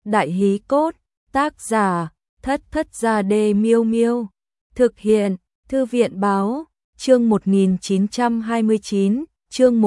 Đại hí cốt, tác giả, Thất Thất Gia Đê Miêu Miêu. Thực hiện, Thư viện Báo, chương 1929, chương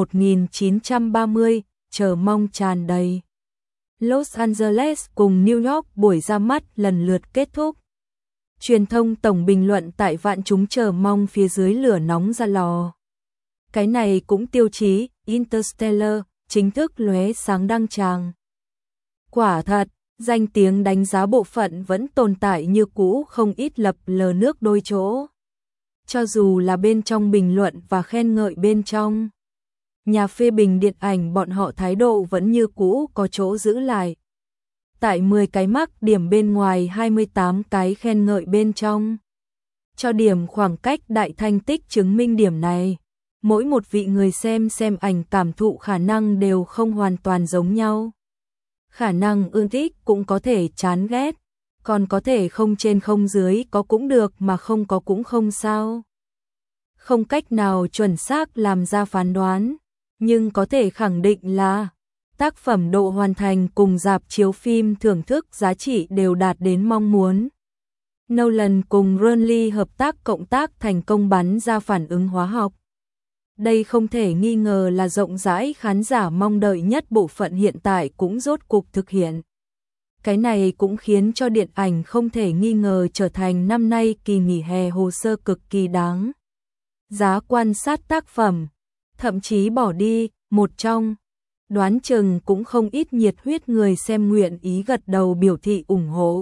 1930, chờ mong tràn đầy. Los Angeles cùng New York buổi ra mắt lần lượt kết thúc. Truyền thông tổng bình luận tại vạn chúng chờ mong phía dưới lửa nóng ra lò. Cái này cũng tiêu chí, Interstellar, chính thức lóe sáng đăng tràng. Quả thật, danh tiếng đánh giá bộ phận vẫn tồn tại như cũ, không ít lập lờ nước đôi chỗ. Cho dù là bên trong bình luận và khen ngợi bên trong, nhà phê bình điện ảnh bọn họ thái độ vẫn như cũ có chỗ giữ lại. Tại 10 cái mắc điểm bên ngoài 28 cái khen ngợi bên trong. Cho điểm khoảng cách đại thành tích chứng minh điểm này. Mỗi một vị người xem ảnh cảm thụ khả năng đều không hoàn toàn giống nhau. Khả năng ưa thích cũng có thể chán ghét, còn có thể không trên không dưới, có cũng được mà không có cũng không sao. Không cách nào chuẩn xác làm ra phán đoán, nhưng có thể khẳng định là tác phẩm độ hoàn thành cùng rạp chiếu phim thưởng thức giá trị đều đạt đến mong muốn. Nolan cùng Ridley hợp tác cộng tác thành công bắn ra phản ứng hóa học. Đây không thể nghi ngờ là rộng rãi khán giả mong đợi nhất bộ phận hiện tại cũng rốt cục thực hiện. Cái này cũng khiến cho điện ảnh không thể nghi ngờ trở thành năm nay kỳ nghỉ hè hồ sơ cực kỳ đáng giá quan sát tác phẩm. Thậm chí bỏ đi, một trong, đoán chừng cũng không ít nhiệt huyết người xem nguyện ý gật đầu biểu thị ủng hộ.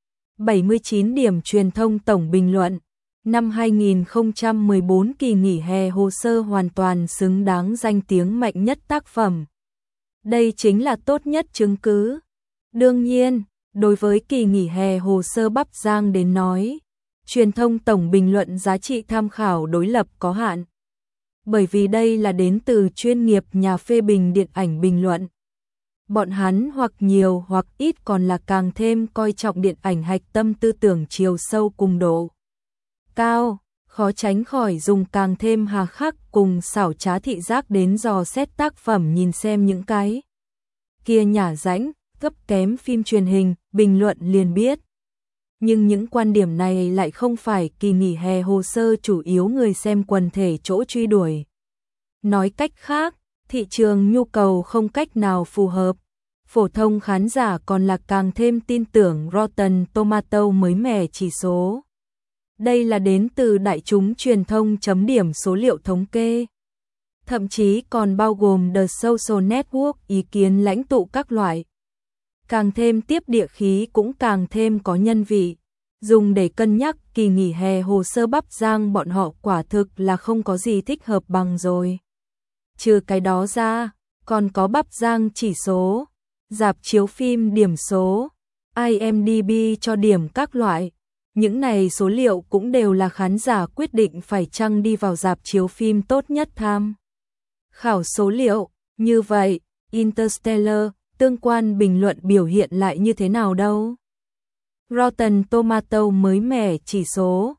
79 điểm truyền thông tổng bình luận. Năm 2014 kỳ nghỉ hè hồ sơ hoàn toàn xứng đáng danh tiếng mạnh nhất tác phẩm. Đây chính là tốt nhất chứng cứ. Đương nhiên, đối với kỳ nghỉ hè hồ sơ Bắp Giang đến nói, truyền thông tổng bình luận giá trị tham khảo đối lập có hạn. Bởi vì đây là đến từ chuyên nghiệp nhà phê bình điện ảnh bình luận. Bọn hắn hoặc nhiều hoặc ít còn là càng thêm coi trọng điện ảnh hạch tâm tư tưởng chiều sâu cùng độ cao, khó tránh khỏi dùng càng thêm hà khắc cùng xảo trá thị giác đến dò xét tác phẩm, nhìn xem những cái kia nhả rãnh, thấp kém phim truyền hình, bình luận liền biết. Nhưng những quan điểm này lại không phải kỳ nghỉ hè hồ sơ chủ yếu người xem quần thể chỗ truy đuổi. Nói cách khác, thị trường nhu cầu không cách nào phù hợp. Phổ thông khán giả còn là càng thêm tin tưởng Rotten Tomatoes mới mẻ chỉ số. Đây là đến từ đại chúng truyền thông chấm điểm số liệu thống kê. Thậm chí còn bao gồm The Social Network, ý kiến lãnh tụ các loại. Càng thêm tiếp địa khí cũng càng thêm có nhân vị. Dùng để cân nhắc kỳ nghỉ hè hồ sơ Bắp Giang bọn họ quả thực là không có gì thích hợp bằng rồi. Trừ cái đó ra, còn có Bắp Giang chỉ số, rạp chiếu phim điểm số, IMDb cho điểm các loại. Những này số liệu cũng đều là khán giả quyết định phải chăng đi vào rạp chiếu phim tốt nhất tham khảo số liệu. Như vậy, Interstellar, tương quan bình luận biểu hiện lại như thế nào đâu? Rotten Tomatoes mới mẻ chỉ số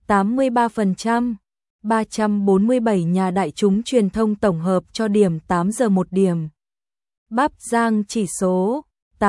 83%, 347 nhà đại chúng truyền thông tổng hợp cho điểm 8 giờ 1 điểm. Bắp Giang chỉ số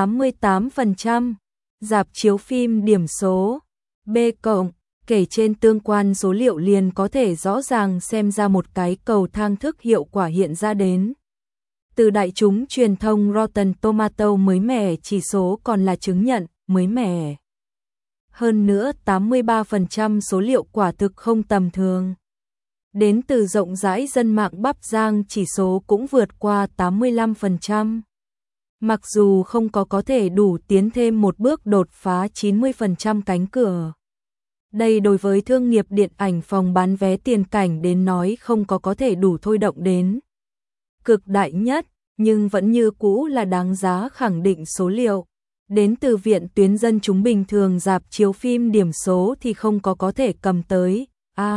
88%, rạp chiếu phim điểm số B+, kể trên tương quan số liệu liền có thể rõ ràng xem ra một cái cầu thang thức hiệu quả hiện ra đến. Từ đại chúng truyền thông Rotten Tomatoes mới mẻ chỉ số còn là chứng nhận mới mẻ. Hơn nữa 83% số liệu quả thực không tầm thường. Đến từ rộng rãi dân mạng Bắp Giang chỉ số cũng vượt qua 85%. Mặc dù không có thể đủ tiến thêm một bước đột phá 90% cánh cửa. Đây đối với thương nghiệp điện ảnh phòng bán vé tiền cảnh đến nói không có thể đủ thôi động đến cực đại nhất, nhưng vẫn như cũ là đáng giá khẳng định số liệu. Đến từ viện tuyến dân chúng bình thường rạp chiếu phim điểm số thì không có thể cầm tới.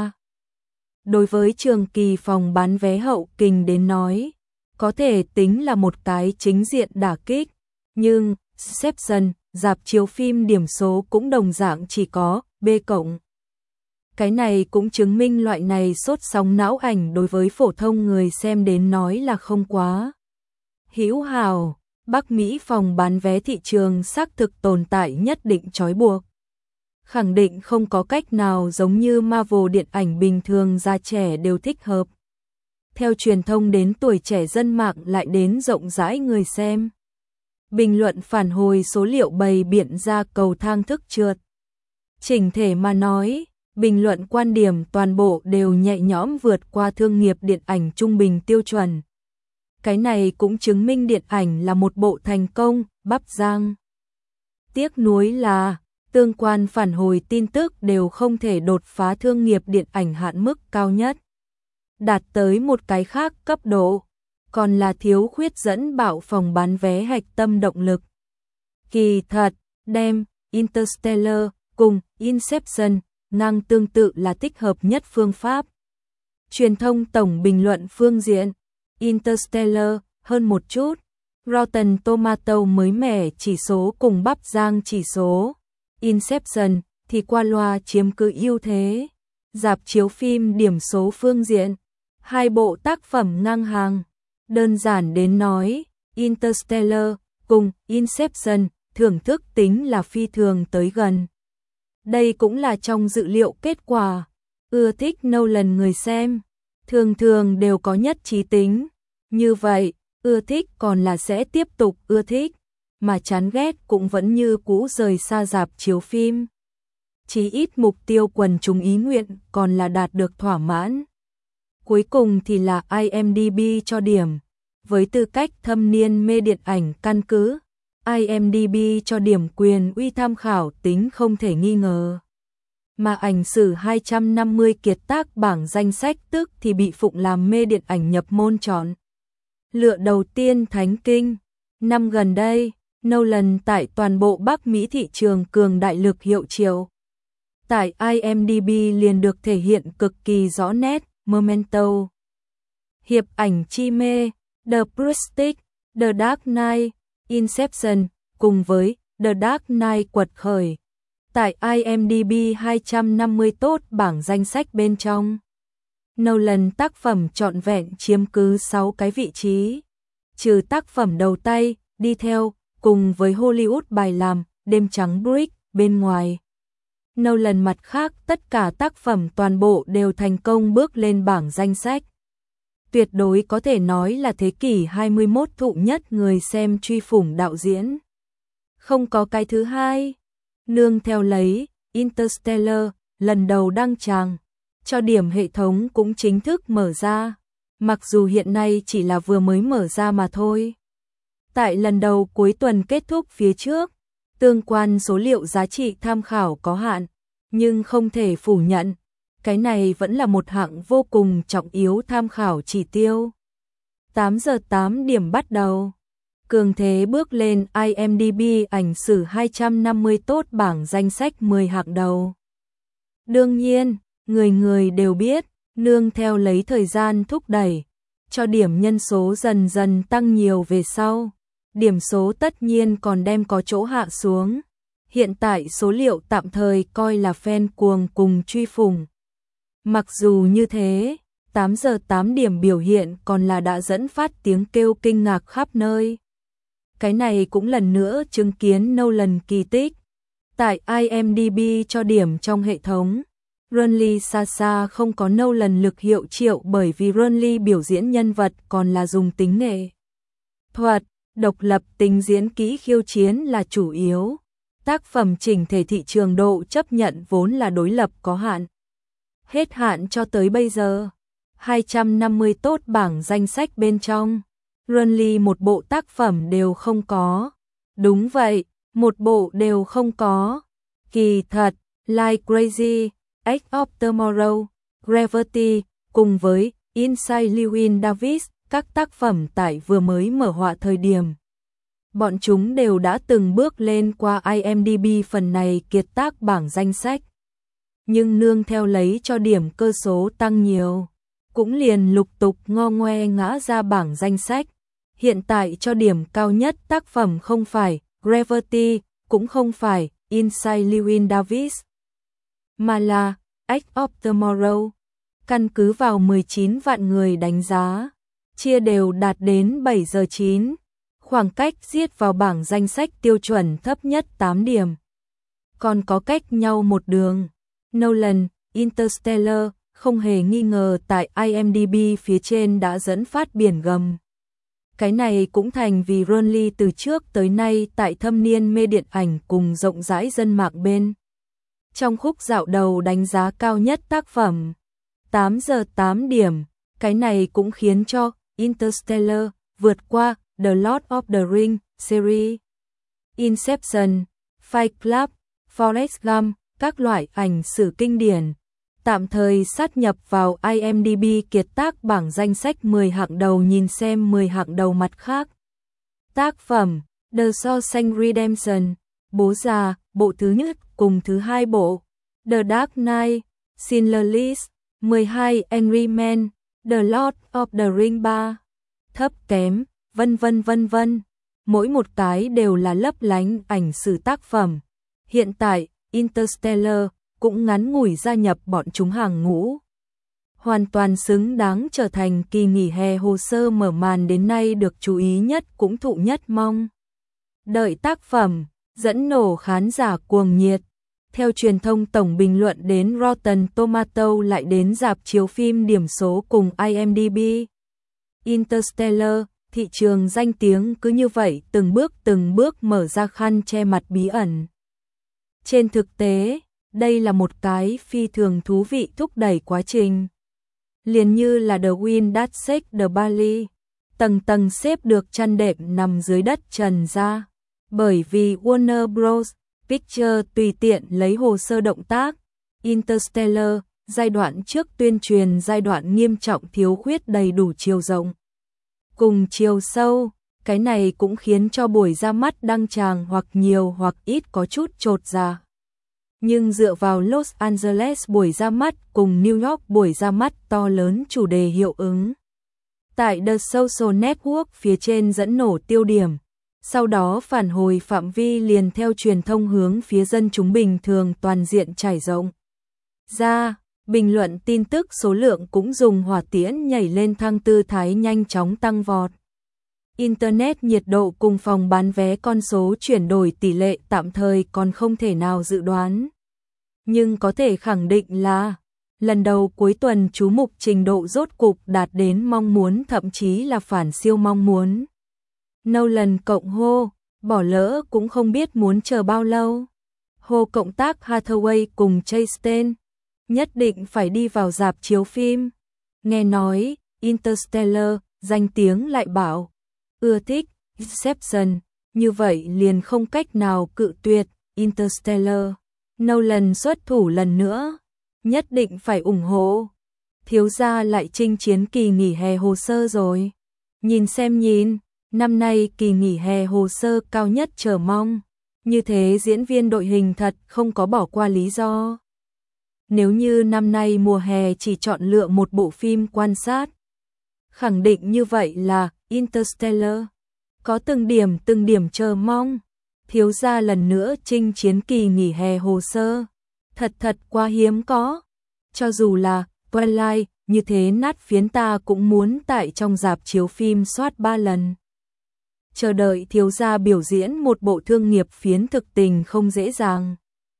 Đối với trường kỳ phòng bán vé hậu kình đến nói, có thể tính là một cái chính diện đả kích, nhưng Inception, rạp chiếu phim điểm số cũng đồng dạng chỉ có B+. Cái này cũng chứng minh loại này sốt sóng não ảnh đối với phổ thông người xem đến nói là không quá hữu hảo. Bắc Mỹ phòng bán vé thị trường xác thực tồn tại nhất định trói buộc. Khẳng định không có cách nào giống như Marvel điện ảnh bình thường già trẻ đều thích hợp. Theo truyền thông đến tuổi trẻ dân mạng lại đến rộng rãi người xem. Bình luận phản hồi số liệu bày biện ra cầu thang thức trượt. Chỉnh thể mà nói, bình luận quan điểm toàn bộ đều nhẹ nhõm vượt qua thương nghiệp điện ảnh trung bình tiêu chuẩn. Cái này cũng chứng minh điện ảnh là một bộ thành công, bắp giang. Tiếc nuối là, tương quan phản hồi tin tức đều không thể đột phá thương nghiệp điện ảnh hạn mức cao nhất. Đạt tới một cái khác cấp độ, còn là thiếu khuyết dẫn bạo phòng bán vé hạch tâm động lực. Kỳ thật, đem Interstellar cùng Inception ngang tương tự là thích hợp nhất phương pháp. Truyền thông tổng bình luận phương diện, Interstellar hơn một chút, Rotten Tomato mới mẻ chỉ số cùng bắp giang chỉ số, Inception thì qua loa chiếm cứ ưu thế. Rạp chiếu phim điểm số phương diện, hai bộ tác phẩm ngang hàng. Đơn giản đến nói, Interstellar cùng Inception thưởng thức tính là phi thường tới gần. Đây cũng là trong dự liệu kết quả. Ưa thích Nolan người xem, thường thường đều có nhất trí tính. Như vậy, ưa thích còn là sẽ tiếp tục ưa thích, mà chán ghét cũng vẫn như cũ rời xa rạp chiếu phim. Chí ít mục tiêu quần chúng ý nguyện còn là đạt được thỏa mãn. Cuối cùng thì là IMDb cho điểm. Với tư cách thâm niên mê điện ảnh căn cứ, IMDb cho điểm quyền uy tham khảo tính không thể nghi ngờ. Mà ảnh sử 250 kiệt tác bảng danh sách tức thì bị phụng làm mê điện ảnh nhập môn chọn lựa đầu tiên Thánh Kinh. Năm gần đây, Nolan tại toàn bộ Bắc Mỹ thị trường cường đại lực hiệu triệu. Tại IMDb liền được thể hiện cực kỳ rõ nét. Memento, Hiệp ảnh chi mê, The Prestige, The Dark Knight, Inception, cùng với The Dark Knight quật khởi. Tại IMDb 250 tốt bảng danh sách bên trong, Nolan tác phẩm trọn vẹn chiếm cứ 6 cái vị trí, trừ tác phẩm đầu tay, đi theo, cùng với Hollywood bài làm, Đêm trắng Brick, bên ngoài. Nolan mặt khác tất cả tác phẩm toàn bộ đều thành công bước lên bảng danh sách. Tuyệt đối có thể nói là thế kỷ 21 thụ nhất người xem truy phủng đạo diễn. Không có cái thứ hai. Nương theo lấy, Interstellar, lần đầu đăng tràng, cho điểm hệ thống cũng chính thức mở ra. Mặc dù hiện nay chỉ là vừa mới mở ra mà thôi. Tại lần đầu cuối tuần kết thúc phía trước, tương quan số liệu giá trị tham khảo có hạn, nhưng không thể phủ nhận, cái này vẫn là một hạng vô cùng trọng yếu tham khảo chỉ tiêu. 8 giờ 8 điểm bắt đầu. Cường thế bước lên IMDb ảnh sử 250 tốt bảng danh sách 10 hạng đầu. Đương nhiên, người người đều biết, nương theo lấy thời gian thúc đẩy, cho điểm nhân số dần dần tăng nhiều về sau. Điểm số tất nhiên còn đem có chỗ hạ xuống. Hiện tại số liệu tạm thời coi là fan cuồng cùng truy phủng. Mặc dù như thế, 8 giờ 8 điểm biểu hiện còn là đã dẫn phát tiếng kêu kinh ngạc khắp nơi. Cái này cũng lần nữa chứng kiến Nolan kỳ tích. Tại IMDb cho điểm trong hệ thống, Ronnie xa xa không có Nolan lực hiệu triệu bởi vì Ronnie biểu diễn nhân vật còn là dùng tính nghệ thuật, độc lập tính diễn kỹ khiêu chiến là chủ yếu. Tác phẩm chỉnh thể thị trường độ chấp nhận vốn là đối lập có hạn. Hết hạn cho tới bây giờ, 250 tốt bảng danh sách bên trong, Ronnie một bộ tác phẩm đều không có. Đúng vậy, một bộ đều không có. Kỳ thật, Like Crazy, Edge of Tomorrow, Gravity, cùng với Inside Llewyn Davis, các tác phẩm tại vừa mới mở họa thời điểm. Bọn chúng đều đã từng bước lên qua IMDb phần này kiệt tác bảng danh sách. Nhưng nương theo lấy cho điểm cơ số tăng nhiều, cũng liền lục tục ngo ngoe ngã ra bảng danh sách. Hiện tại cho điểm cao nhất tác phẩm không phải Gravity, cũng không phải Inside Llewyn Davis, mà là Edge of Tomorrow. Căn cứ vào 19 vạn người đánh giá, chia đều đạt đến 7 giờ 9. Khoảng cách giết vào bảng danh sách tiêu chuẩn thấp nhất 8 điểm. Còn có cách nhau một đường. Nolan, Interstellar, không hề nghi ngờ tại IMDb phía trên đã dẫn phát biển gầm. Cái này cũng thành vì Ronly từ trước tới nay tại thâm niên mê điện ảnh cùng rộng rãi dân mạng bên. Trong khúc dạo đầu đánh giá cao nhất tác phẩm. 8 giờ 8 điểm, cái này cũng khiến cho Interstellar vượt qua The Lord of the Rings series, Inception, Fight Club, Forrest Gump, các loại ảnh sử kinh điển, tạm thời sát nhập vào IMDb kiệt tác bảng danh sách 10 hạng đầu. Nhìn xem 10 hạng đầu mặt khác. Tác phẩm The Shawshank Redemption, Bố già, bộ thứ nhất cùng thứ hai bộ, The Dark Knight, Schindler's List, 12 Angry Men, The Lord of the Rings 3, thấp kém, vân vân vân vân. Mỗi một cái đều là lấp lánh ảnh sử tác phẩm. Hiện tại, Interstellar cũng ngắn ngủi gia nhập bọn chúng hàng ngũ. Hoàn toàn xứng đáng trở thành kỳ nghỉ hè hồ sơ mở màn đến nay được chú ý nhất cũng thụ nhất mong đợi tác phẩm, dẫn nổ khán giả cuồng nhiệt. Theo truyền thông tổng bình luận đến Rotten Tomatoes lại đến rạp chiếu phim điểm số cùng IMDb. Interstellar, thị trường danh tiếng cứ như vậy từng bước mở ra khăn che mặt bí ẩn. Trên thực tế, đây là một cái phi thường thú vị thúc đẩy quá trình. Liền như là The Wind That Shakes the Valley, tầng tầng xếp được chăn đệm nằm dưới đất trần ra. Bởi vì Warner Bros. Pictures tùy tiện lấy hồ sơ động tác. Interstellar, giai đoạn trước tuyên truyền giai đoạn nghiêm trọng thiếu khuyết đầy đủ chiều rộng cùng chiều sâu, cái này cũng khiến cho buổi ra mắt đăng tràng hoặc nhiều hoặc ít có chút chột dạ. Nhưng dựa vào Los Angeles buổi ra mắt cùng New York buổi ra mắt to lớn chủ đề hiệu ứng. Tại The Social Network phía trên dẫn nổ tiêu điểm, sau đó phản hồi phạm vi liền theo truyền thông hướng phía dân chúng bình thường toàn diện trải rộng ra. Bình luận tin tức số lượng cũng dùng hỏa tiễn nhảy lên thang tư thái nhanh chóng tăng vọt. Internet nhiệt độ cùng phòng bán vé con số chuyển đổi tỷ lệ tạm thời còn không thể nào dự đoán. Nhưng có thể khẳng định là lần đầu cuối tuần chú mục trình độ rốt cục đạt đến mong muốn, thậm chí là phản siêu mong muốn. Nolan cộng hô, bỏ lỡ cũng không biết muốn chờ bao lâu. Hô cộng tác Hathaway cùng Chastain, nhất định phải đi vào rạp chiếu phim. Nghe nói, Interstellar, danh tiếng lại bảo, ưa thích, Inception, như vậy liền không cách nào cự tuyệt, Interstellar. Nolan xuất thủ lần nữa, nhất định phải ủng hộ. Thiếu gia lại chinh chiến kỳ nghỉ hè hồ sơ rồi. Nhìn xem nhìn, năm nay kỳ nghỉ hè hồ sơ cao nhất chờ mong. Như thế diễn viên đội hình thật không có bỏ qua lý do. Nếu như năm nay mùa hè chỉ chọn lựa một bộ phim quan sát, khẳng định như vậy là Interstellar. Có từng điểm chờ mong. Thiếu gia lần nữa chinh chiến kỳ nghỉ hè hồ sơ. Thật quá hiếm có. Cho dù là Twilight như thế nát phiến ta cũng muốn tại trong rạp chiếu phim soát 3 lần. Chờ đợi thiếu gia biểu diễn một bộ thương nghiệp phiến thực tình không dễ dàng.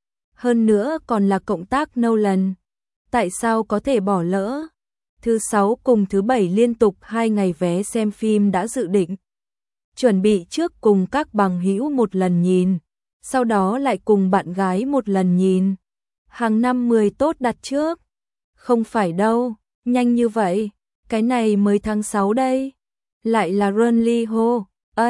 Hơn nữa còn là cộng tác Nolan. Tại sao có thể bỏ lỡ? Thứ 6 cùng thứ 7 liên tục 2 ngày vé xem phim đã dự định. Chuẩn bị trước cùng các bằng hữu một lần nhìn, sau đó lại cùng bạn gái một lần nhìn. Hàng năm 10 tốt đặt trước. Không phải đâu, nhanh như vậy, cái này mới tháng 6 đây. Lại là Ronly Ho,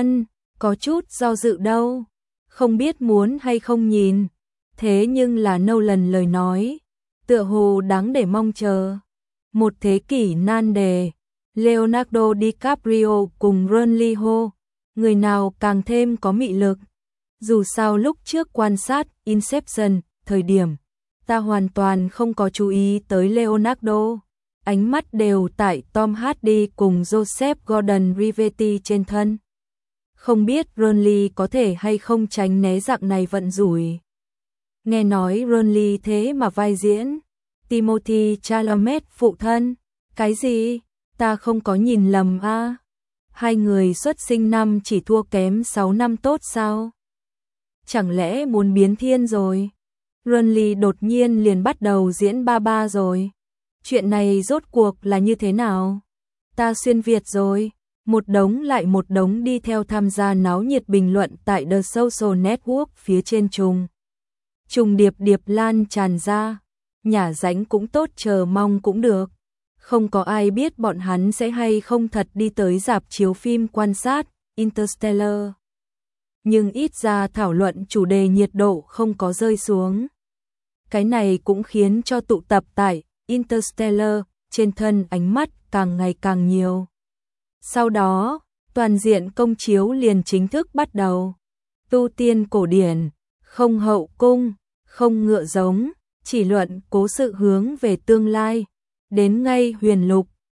có chút do dự đâu, không biết muốn hay không nhìn. Thế nhưng là Nolan lời nói, tựa hồ đáng để mong chờ. Một thế kỷ nan đề, Leonardo DiCaprio cùng Ronly Ho, người nào càng thêm có mị lực. Dù sao lúc trước quan sát Inception, thời điểm ta hoàn toàn không có chú ý tới Leonardo, ánh mắt đều tại Tom Hardy cùng Joseph Gordon-Levitt trên thân. Không biết Ronly có thể hay không tránh né dạng này vận rủi. Nghe nói Ronly thế mà vai diễn Timothy Chalamet phụ thân. Cái gì? Ta không có nhìn lầm à? Hai người xuất sinh năm chỉ thua kém 6 năm tốt sao? Chẳng lẽ muốn biến thiên rồi? Runly đột nhiên liền bắt đầu diễn ba ba rồi. Chuyện này rốt cuộc là như thế nào? Ta xuyên Việt rồi. Một đống lại một đống đi theo tham gia náo nhiệt bình luận tại The Social Network phía trên trùng điệp lan tràn ra. Nhả ránh cũng tốt, chờ mong cũng được. Không có ai biết bọn hắn sẽ hay không thật đi tới rạp chiếu phim quan sát Interstellar. Nhưng ít ra thảo luận chủ đề nhiệt độ không có rơi xuống. Cái này cũng khiến cho tụ tập tại Interstellar trên thân ánh mắt càng ngày càng nhiều. Sau đó, toàn diện công chiếu liền chính thức bắt đầu. Tu tiên cổ điển, không hậu cung, không ngựa giống, chỉ luận cố sự hướng về tương lai. Đến ngay huyền lục,